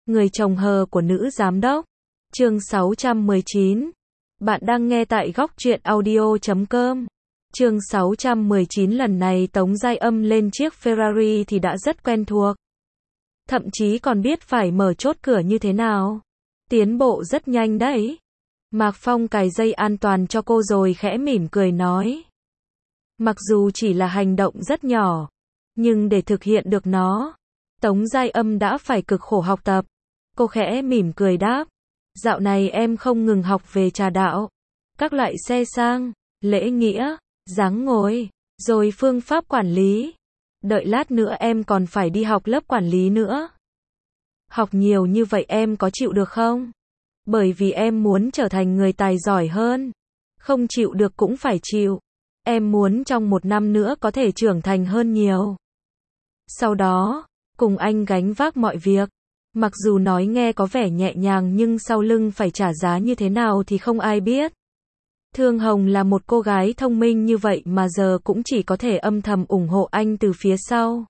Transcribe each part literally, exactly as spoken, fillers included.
Người chồng hờ của nữ giám đốc. Chương sáu trăm mười chín. Bạn đang nghe tại góc truyện audio chấm com. Chương sáu trăm mười chín lần này Tống Giai Âm lên chiếc Ferrari thì đã rất quen thuộc. Thậm chí còn biết phải mở chốt cửa như thế nào. Tiến bộ rất nhanh đấy. Mạc Phong cài dây an toàn cho cô rồi khẽ mỉm cười nói. Mặc dù chỉ là hành động rất nhỏ, nhưng để thực hiện được nó, Tống Giai Âm đã phải cực khổ học tập. Cô khẽ mỉm cười đáp. Dạo này em không ngừng học về trà đạo, các loại xe sang, lễ nghĩa, dáng ngồi, rồi phương pháp quản lý. Đợi lát nữa em còn phải đi học lớp quản lý nữa. Học nhiều như vậy em có chịu được không? Bởi vì em muốn trở thành người tài giỏi hơn. Không chịu được cũng phải chịu. Em muốn trong một năm nữa có thể trưởng thành hơn nhiều. Sau đó, cùng anh gánh vác mọi việc. Mặc dù nói nghe có vẻ nhẹ nhàng nhưng sau lưng phải trả giá như thế nào thì không ai biết. Thương Hồng là một cô gái thông minh như vậy mà giờ cũng chỉ có thể âm thầm ủng hộ anh từ phía sau.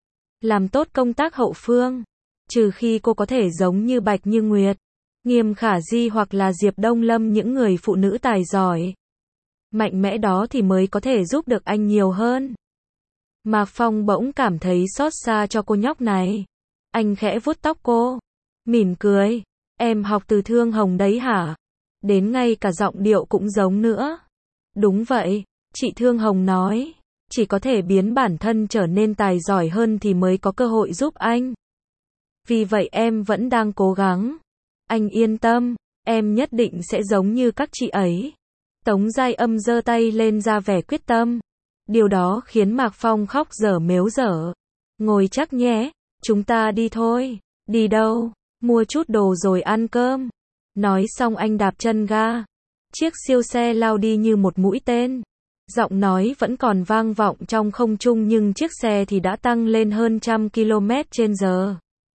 Làm tốt công tác hậu phương. Trừ khi cô có thể giống như Bạch Như Nguyệt, Nghiêm Khả Di hoặc là Diệp Đông Lâm, những người phụ nữ tài giỏi, mạnh mẽ đó thì mới có thể giúp được anh nhiều hơn. Mạc Phong bỗng cảm thấy xót xa cho cô nhóc này. Anh khẽ vuốt tóc cô, mỉm cười. Em học từ Thương Hồng đấy hả? Đến ngay cả giọng điệu cũng giống nữa. Đúng vậy, chị Thương Hồng nói, chỉ có thể biến bản thân trở nên tài giỏi hơn thì mới có cơ hội giúp anh. Vì vậy em vẫn đang cố gắng. Anh yên tâm, em nhất định sẽ giống như các chị ấy. Tống Giai Âm giơ tay lên ra vẻ quyết tâm. Điều đó khiến Mạc Phong khóc dở mếu dở. Ngồi chắc nhé, chúng ta đi thôi. Đi đâu? Mua chút đồ rồi ăn cơm. Nói xong anh đạp chân ga. Chiếc siêu xe lao đi như một mũi tên. Giọng nói vẫn còn vang vọng trong không trung nhưng chiếc xe thì đã tăng lên hơn trăm ki lô mét trên giờ.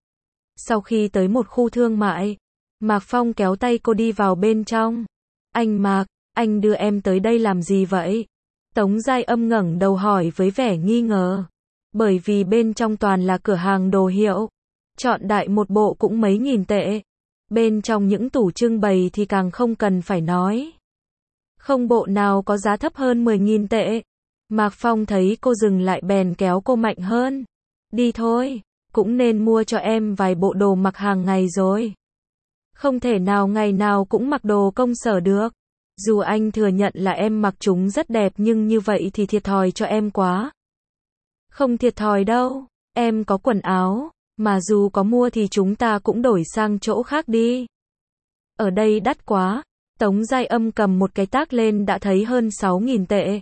Sau khi tới một khu thương mại, Mạc Phong kéo tay cô đi vào bên trong. Anh Mạc, anh đưa em tới đây làm gì vậy? Tống Giai Âm ngẩng đầu hỏi với vẻ nghi ngờ. Bởi vì bên trong toàn là cửa hàng đồ hiệu. Chọn đại một bộ cũng mấy nghìn tệ. Bên trong những tủ trưng bày thì càng không cần phải nói. Không bộ nào có giá thấp hơn mười nghìn tệ. Mạc Phong thấy cô dừng lại bèn kéo cô mạnh hơn. Đi thôi, cũng nên mua cho em vài bộ đồ mặc hàng ngày rồi. Không thể nào ngày nào cũng mặc đồ công sở được. Dù anh thừa nhận là em mặc chúng rất đẹp nhưng như vậy thì thiệt thòi cho em quá. Không thiệt thòi đâu, em có quần áo, mà dù có mua thì chúng ta cũng đổi sang chỗ khác đi. Ở đây đắt quá. Tống Giai Âm cầm một cái tag lên đã thấy hơn sáu nghìn tệ.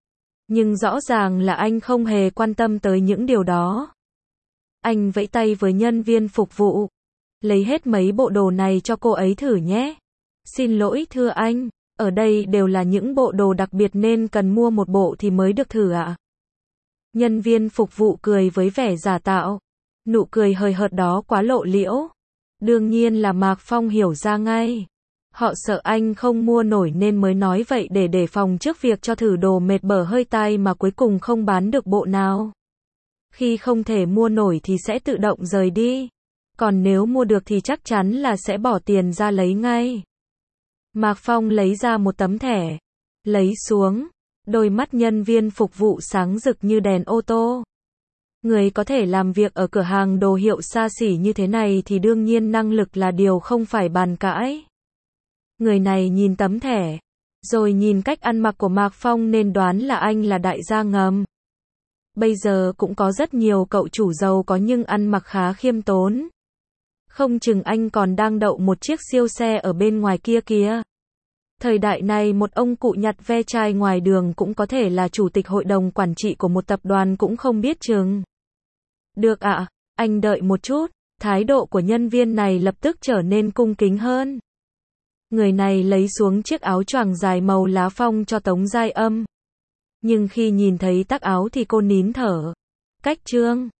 Nhưng rõ ràng là anh không hề quan tâm tới những điều đó. Anh vẫy tay với nhân viên phục vụ. Lấy hết mấy bộ đồ này cho cô ấy thử nhé. Xin lỗi thưa anh, ở đây đều là những bộ đồ đặc biệt nên cần mua một bộ thì mới được thử ạ. Nhân viên phục vụ cười với vẻ giả tạo. Nụ cười hời hợt đó quá lộ liễu. Đương nhiên là Mạc Phong hiểu ra ngay. Họ sợ anh không mua nổi nên mới nói vậy để đề phòng trước việc cho thử đồ mệt bở hơi tai mà cuối cùng không bán được bộ nào. Khi không thể mua nổi thì sẽ tự động rời đi. Còn nếu mua được thì chắc chắn là sẽ bỏ tiền ra lấy ngay. Mạc Phong lấy ra một tấm thẻ. Lấy xuống. Đôi mắt nhân viên phục vụ sáng rực như đèn ô tô. Người có thể làm việc ở cửa hàng đồ hiệu xa xỉ như thế này thì đương nhiên năng lực là điều không phải bàn cãi. Người này nhìn tấm thẻ, rồi nhìn cách ăn mặc của Mạc Phong nên đoán là anh là đại gia ngầm. Bây giờ cũng có rất nhiều cậu chủ giàu có nhưng ăn mặc khá khiêm tốn. Không chừng anh còn đang đậu một chiếc siêu xe ở bên ngoài kia kìa. Thời đại này một ông cụ nhặt ve chai ngoài đường cũng có thể là chủ tịch hội đồng quản trị của một tập đoàn cũng không biết chừng. Được ạ, anh đợi một chút. Thái độ của nhân viên này lập tức trở nên cung kính hơn. Người này lấy xuống chiếc áo choàng dài màu lá phong cho Tống Giai Âm. Nhưng khi nhìn thấy tag áo thì cô nín thở. Cách trương.